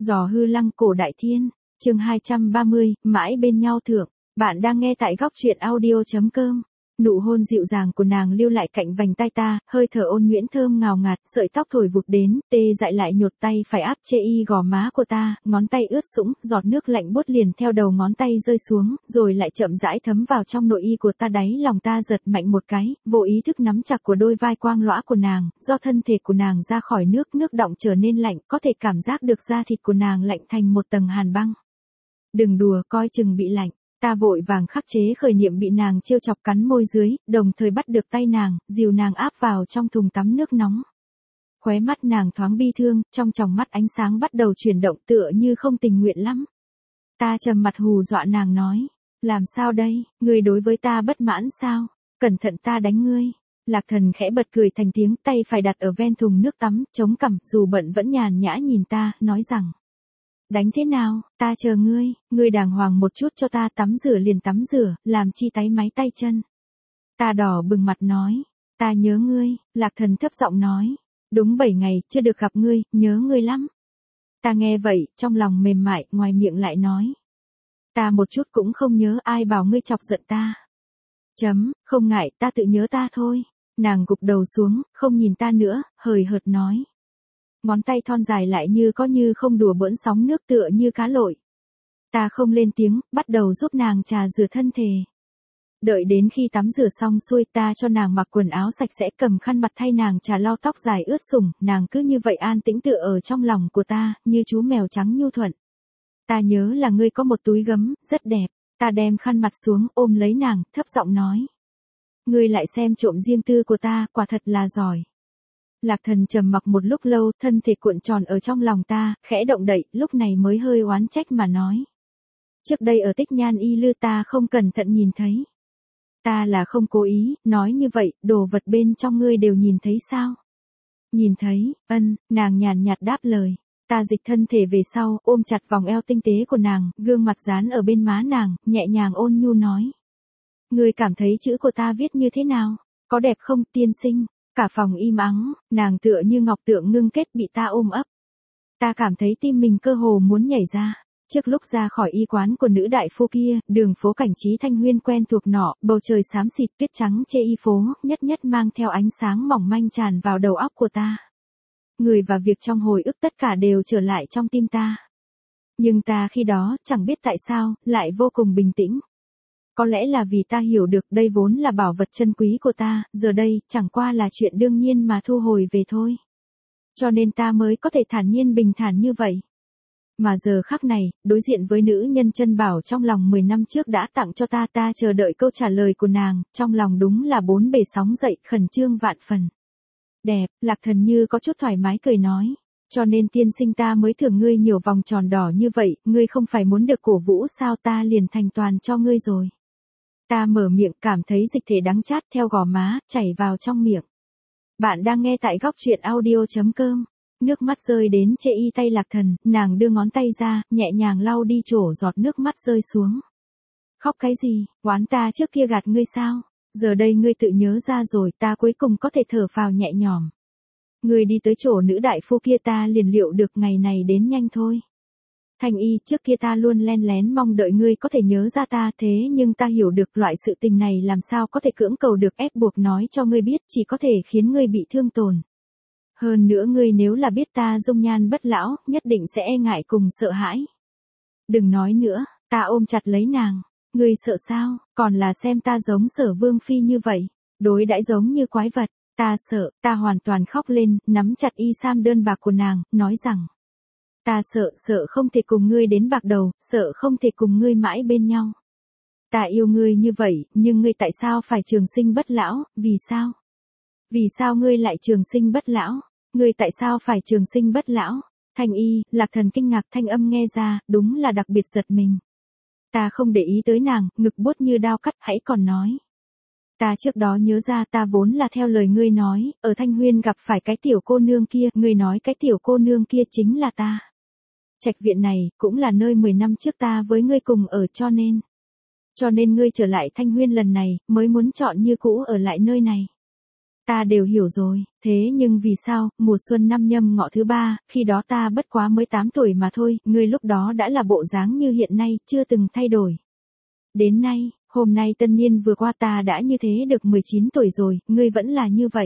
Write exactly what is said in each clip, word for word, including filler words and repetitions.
Giò hư lăng cổ đại thiên, chương hai trăm ba mươi, mãi bên nhau thượng. Bạn đang nghe tại góc truyện audio.com. Nụ hôn dịu dàng của nàng lưu lại cạnh vành tai ta, hơi thở ôn nhuyễn thơm ngào ngạt, sợi tóc thổi vụt đến, tê dại lại nhột tay phải áp chê y gò má của ta, ngón tay ướt sũng, giọt nước lạnh buốt liền theo đầu ngón tay rơi xuống, rồi lại chậm rãi thấm vào trong nội y của ta. Đáy lòng ta giật mạnh một cái, vô ý thức nắm chặt của đôi vai quang lõa của nàng, do thân thể của nàng ra khỏi nước, nước đọng trở nên lạnh, có thể cảm giác được da thịt của nàng lạnh thành một tầng hàn băng. Đừng đùa, coi chừng bị lạnh. Ta vội vàng khắc chế khởi niệm bị nàng trêu chọc cắn môi dưới, đồng thời bắt được tay nàng, dìu nàng áp vào trong thùng tắm nước nóng. Khóe mắt nàng thoáng bi thương, trong tròng mắt ánh sáng bắt đầu chuyển động tựa như không tình nguyện lắm. Ta trầm mặt hù dọa nàng nói, làm sao đây, ngươi đối với ta bất mãn sao, cẩn thận ta đánh ngươi. Lạc Thần khẽ bật cười thành tiếng, tay phải đặt ở ven thùng nước tắm, chống cằm, dù bận vẫn nhàn nhã nhìn ta, nói rằng. Đánh thế nào, ta chờ ngươi, ngươi đàng hoàng một chút cho ta, tắm rửa liền tắm rửa, làm chi táy máy tay chân. Ta đỏ bừng mặt nói, ta nhớ ngươi. Lạc Thần thấp giọng nói, đúng bảy ngày, chưa được gặp ngươi, nhớ ngươi lắm. Ta nghe vậy, trong lòng mềm mại, ngoài miệng lại nói. Ta một chút cũng không nhớ, ai bảo ngươi chọc giận ta. Chấm, không ngại, ta tự nhớ ta thôi. Nàng gục đầu xuống, không nhìn ta nữa, hời hợt nói. Ngón tay thon dài lại như có như không đùa bỡn sóng nước tựa như cá lội. Ta không lên tiếng, bắt đầu giúp nàng trà rửa thân thể. Đợi đến khi tắm rửa xong xuôi, ta cho nàng mặc quần áo sạch sẽ, cầm khăn mặt thay nàng trà lau tóc dài ướt sũng, nàng cứ như vậy an tĩnh tựa ở trong lòng của ta, như chú mèo trắng nhu thuận. Ta nhớ là ngươi có một túi gấm, rất đẹp. Ta đem khăn mặt xuống, ôm lấy nàng, thấp giọng nói. Ngươi lại xem trộm riêng tư của ta, quả thật là giỏi. Lạc Thần trầm mặc một lúc lâu, thân thể cuộn tròn ở trong lòng ta, khẽ động đậy, lúc này mới hơi oán trách mà nói. Trước đây ở Tích Nhan Y Lư ta không cẩn thận nhìn thấy. Ta là không cố ý, nói như vậy, đồ vật bên trong ngươi đều nhìn thấy sao? Nhìn thấy, ân, nàng nhàn nhạt đáp lời. Ta dịch thân thể về sau, ôm chặt vòng eo tinh tế của nàng, gương mặt dán ở bên má nàng, nhẹ nhàng ôn nhu nói. Ngươi cảm thấy chữ của ta viết như thế nào? Có đẹp không, tiên sinh? Cả phòng im ắng, nàng tựa như ngọc tượng ngưng kết bị ta ôm ấp. Ta cảm thấy tim mình cơ hồ muốn nhảy ra. Trước lúc ra khỏi y quán của nữ đại phu kia, đường phố cảnh trí Thanh Huyên quen thuộc nọ, bầu trời xám xịt tuyết trắng chê y phố, nhất nhất mang theo ánh sáng mỏng manh tràn vào đầu óc của ta. Người và việc trong hồi ức tất cả đều trở lại trong tim ta. Nhưng ta khi đó, chẳng biết tại sao, lại vô cùng bình tĩnh. Có lẽ là vì ta hiểu được đây vốn là bảo vật chân quý của ta, giờ đây, chẳng qua là chuyện đương nhiên mà thu hồi về thôi. Cho nên ta mới có thể thản nhiên bình thản như vậy. Mà giờ khắc này, đối diện với nữ nhân chân bảo trong lòng mười năm trước đã tặng cho ta, ta chờ đợi câu trả lời của nàng, trong lòng đúng là bốn bề sóng dậy, khẩn trương vạn phần. Đẹp, Lạc Thần như có chút thoải mái cười nói. Cho nên tiên sinh ta mới thưởng ngươi nhiều vòng tròn đỏ như vậy, ngươi không phải muốn được cổ vũ sao, ta liền thành toàn cho ngươi rồi. Ta mở miệng, cảm thấy dịch thể đắng chát theo gò má, chảy vào trong miệng. Bạn đang nghe tại góc truyện audio.com. Nước mắt rơi đến chê y tay Lạc Thần, nàng đưa ngón tay ra, nhẹ nhàng lau đi chỗ giọt nước mắt rơi xuống. Khóc cái gì, oán ta trước kia gạt ngươi sao? Giờ đây ngươi tự nhớ ra rồi, ta cuối cùng có thể thở phào nhẹ nhõm. Ngươi đi tới chỗ nữ đại phu kia, ta liền liệu được ngày này đến nhanh thôi. Thanh Y, trước kia ta luôn len lén mong đợi ngươi có thể nhớ ra ta, thế nhưng ta hiểu được loại sự tình này làm sao có thể cưỡng cầu được, ép buộc nói cho ngươi biết chỉ có thể khiến ngươi bị thương tổn. Hơn nữa ngươi nếu là biết ta dung nhan bất lão, nhất định sẽ e ngại cùng sợ hãi. Đừng nói nữa, ta ôm chặt lấy nàng. Ngươi sợ sao, còn là xem ta giống Sở Vương Phi như vậy, đối đãi giống như quái vật. Ta sợ, ta hoàn toàn khóc lên, nắm chặt y sam đơn bạc của nàng, nói rằng. Ta sợ, sợ không thể cùng ngươi đến bạc đầu, sợ không thể cùng ngươi mãi bên nhau. Ta yêu ngươi như vậy, nhưng ngươi tại sao phải trường sinh bất lão, vì sao? Vì sao ngươi lại trường sinh bất lão? Ngươi tại sao phải trường sinh bất lão? Thanh Y, Lạc Thần kinh ngạc, thanh âm nghe ra, đúng là đặc biệt giật mình. Ta không để ý tới nàng, ngực buốt như đao cắt, hãy còn nói. Ta trước đó nhớ ra, ta vốn là theo lời ngươi nói, ở Thanh Huyên gặp phải cái tiểu cô nương kia, ngươi nói cái tiểu cô nương kia chính là ta. Trạch viện này, cũng là nơi mười năm trước ta với ngươi cùng ở, cho nên. Cho nên ngươi trở lại Thanh Huyên lần này, mới muốn chọn như cũ ở lại nơi này. ta đều hiểu rồi, thế nhưng vì sao, mùa xuân năm Nhâm Ngọ thứ ba, khi đó ta bất quá mới tám tuổi mà thôi, ngươi lúc đó đã là bộ dáng như hiện nay, chưa từng thay đổi. Đến nay, hôm nay tân niên vừa qua ta đã như thế được mười chín tuổi rồi, ngươi vẫn là như vậy.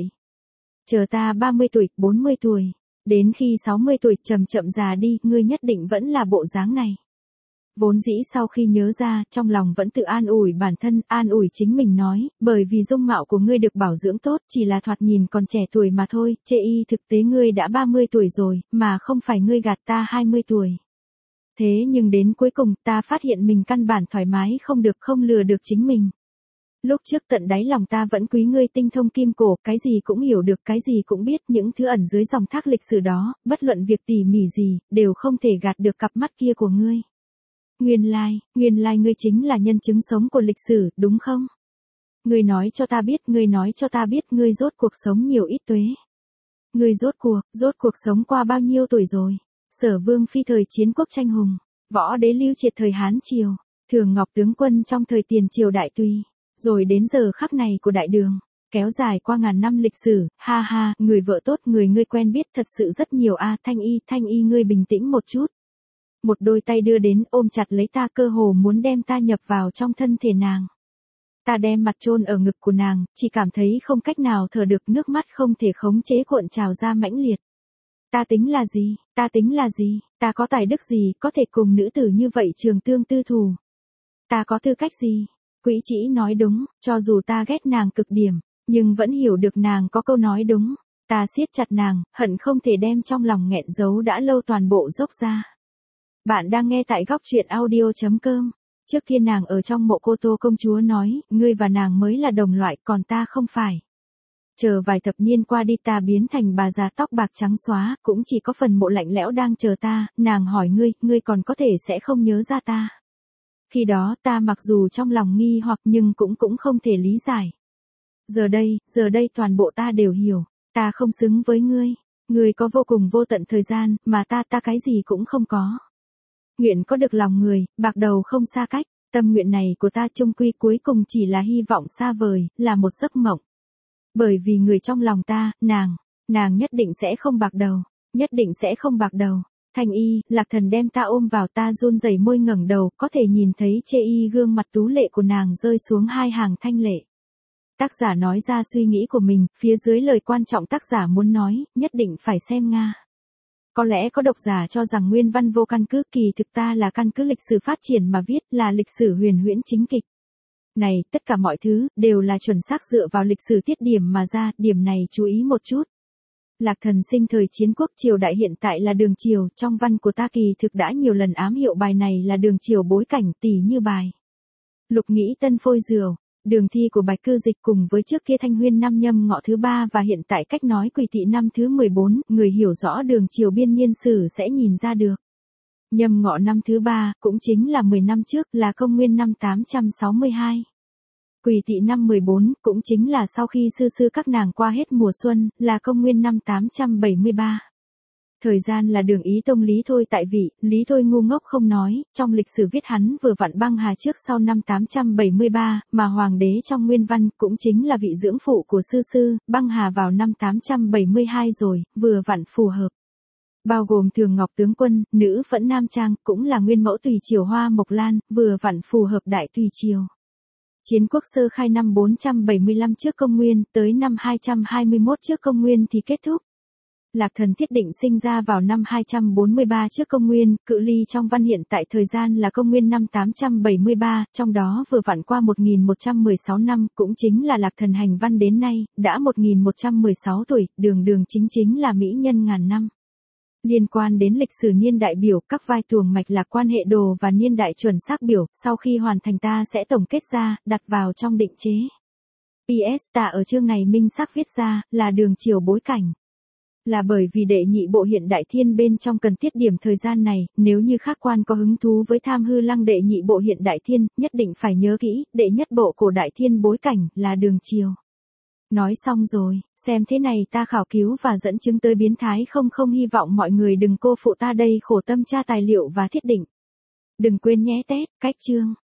Chờ ta ba mươi tuổi, bốn mươi tuổi, đến khi sáu mươi tuổi chậm chậm già đi, ngươi nhất định vẫn là bộ dáng này. Vốn dĩ sau khi nhớ ra, trong lòng vẫn tự an ủi bản thân, an ủi chính mình nói, bởi vì dung mạo của ngươi được bảo dưỡng tốt, chỉ là thoạt nhìn còn trẻ tuổi mà thôi, chê y thực tế ngươi đã ba mươi tuổi rồi, mà không phải ngươi gạt ta hai mươi tuổi. Thế nhưng đến cuối cùng ta phát hiện mình căn bản thoải mái không được, không lừa được chính mình. Lúc trước tận đáy lòng ta vẫn quý ngươi tinh thông kim cổ, cái gì cũng hiểu được, cái gì cũng biết, những thứ ẩn dưới dòng thác lịch sử đó, bất luận việc tỉ mỉ gì, đều không thể gạt được cặp mắt kia của ngươi. Nguyên lai, nguyên lai ngươi chính là nhân chứng sống của lịch sử, đúng không? Ngươi nói cho ta biết, ngươi nói cho ta biết ngươi rốt cuộc sống nhiều ít tuế. Ngươi rốt cuộc, rốt cuộc sống qua bao nhiêu tuổi rồi? Sở Vương phi thời chiến quốc tranh hùng, Võ Đế Lưu Triệt thời Hán Triều, Thường Ngọc tướng quân trong thời Tiền Triều Đại Tùy, rồi đến giờ khắc này của Đại Đường, kéo dài qua ngàn năm lịch sử, ha ha, người vợ tốt, người ngươi quen biết thật sự rất nhiều a. Thanh Y, Thanh Y ngươi bình tĩnh một chút. Một đôi tay đưa đến ôm chặt lấy ta, cơ hồ muốn đem ta nhập vào trong thân thể nàng. Ta đem mặt chôn ở ngực của nàng, chỉ cảm thấy không cách nào thở được, nước mắt không thể khống chế cuộn trào ra mãnh liệt. Ta tính là gì, ta tính là gì, ta có tài đức gì, có thể cùng nữ tử như vậy trường tương tư thù. Ta có tư cách gì? Quý Trĩ nói đúng, cho dù ta ghét nàng cực điểm, nhưng vẫn hiểu được nàng có câu nói đúng. Ta siết chặt nàng, hận không thể đem trong lòng nghẹn giấu đã lâu toàn bộ dốc ra. Bạn đang nghe tại góc truyện audio chấm com. Trước kia nàng ở trong mộ Cô Tô công chúa nói, ngươi và nàng mới là đồng loại, còn ta không phải. Chờ vài thập niên qua đi ta biến thành bà già tóc bạc trắng xóa, cũng chỉ có phần mộ lạnh lẽo đang chờ ta, nàng hỏi ngươi, ngươi còn có thể sẽ không nhớ ra ta. Khi đó ta mặc dù trong lòng nghi hoặc nhưng cũng cũng không thể lý giải. Giờ đây, giờ đây toàn bộ ta đều hiểu, ta không xứng với ngươi, ngươi có vô cùng vô tận thời gian, mà ta ta cái gì cũng không có. Nguyện có được lòng người, bạc đầu không xa cách, tâm nguyện này của ta chung quy cuối cùng chỉ là hy vọng xa vời, là một giấc mộng. Bởi vì người trong lòng ta, nàng, nàng nhất định sẽ không bạc đầu, nhất định sẽ không bạc đầu. Thanh Y, Lạc Thần đem ta ôm vào, ta run rẩy môi ngẩng đầu, có thể nhìn thấy chê y gương mặt tú lệ của nàng rơi xuống hai hàng thanh lệ. Tác giả nói ra suy nghĩ của mình, phía dưới lời quan trọng tác giả muốn nói, nhất định phải xem Nga. Có lẽ có độc giả cho rằng nguyên văn vô căn cứ, kỳ thực ta là căn cứ lịch sử phát triển mà viết, là lịch sử huyền huyễn chính kịch. Này, tất cả mọi thứ, đều là chuẩn xác dựa vào lịch sử tiết điểm mà ra, điểm này chú ý một chút. Lạc Thần sinh thời chiến quốc triều đại, hiện tại là Đường Triều, trong văn của ta kỳ thực đã nhiều lần ám hiệu bài này là Đường Triều bối cảnh, tỉ như bài Lục Nghĩ Tân Phôi Rượu, Đường Thi của Bạch Cư Dịch, cùng với trước kia Thanh Huyên năm Nhâm Ngọ thứ ba và hiện tại cách nói Quỳ Tỵ năm thứ mười bốn, người hiểu rõ Đường Triều biên niên sử sẽ nhìn ra được. Nhâm Ngọ năm thứ ba, cũng chính là mười năm trước, là công nguyên năm tám trăm sáu mươi hai. Quỳ Tỵ năm mười bốn, cũng chính là sau khi sư sư các nàng qua hết mùa xuân, là công nguyên năm tám trăm bảy mươi ba. Thời gian là Đường Ý Tông Lý Thôi tại vị, Lý Thôi ngu ngốc không nói, trong lịch sử viết hắn vừa vặn băng hà trước sau năm tám trăm bảy mươi ba, mà hoàng đế trong nguyên văn, cũng chính là vị dưỡng phụ của sư sư, băng hà vào năm tám trăm bảy mươi hai rồi, vừa vặn phù hợp. Bao gồm Thường Ngọc tướng quân, nữ Phẫn Nam Trang, cũng là nguyên mẫu Tùy Triều Hoa Mộc Lan, vừa vặn phù hợp Đại Tùy Triều. Chiến quốc sơ khai năm bốn trăm bảy mươi lăm trước công nguyên, tới năm hai trăm hai mươi mốt trước công nguyên thì kết thúc. Lạc Thần thiết định sinh ra vào năm hai trăm bốn mươi ba trước công nguyên, cự ly trong văn hiện tại thời gian là công nguyên năm tám trăm bảy mươi ba, trong đó vừa vặn qua một nghìn một trăm mười sáu năm, cũng chính là Lạc Thần hành văn đến nay, đã một nghìn một trăm mười sáu tuổi, đường đường chính chính là mỹ nhân ngàn năm. Liên quan đến lịch sử niên đại biểu, các vai tuồng mạch là quan hệ đồ và niên đại chuẩn xác biểu, sau khi hoàn thành ta sẽ tổng kết ra, đặt vào trong định chế. pê ét ta ở chương này minh xác viết ra, là Đường Triều bối cảnh. Là bởi vì đệ nhị bộ hiện đại thiên bên trong cần tiết điểm thời gian này, nếu như khác quan có hứng thú với tham hư lăng đệ nhị bộ hiện đại thiên, nhất định phải nhớ kỹ, đệ nhất bộ cổ đại thiên bối cảnh, là Đường Triều. Nói xong rồi, xem thế này ta khảo cứu và dẫn chứng tới biến thái không không, hy vọng mọi người đừng cô phụ ta đây khổ tâm tra tài liệu và thiết định. Đừng quên nhé tét, cách chương.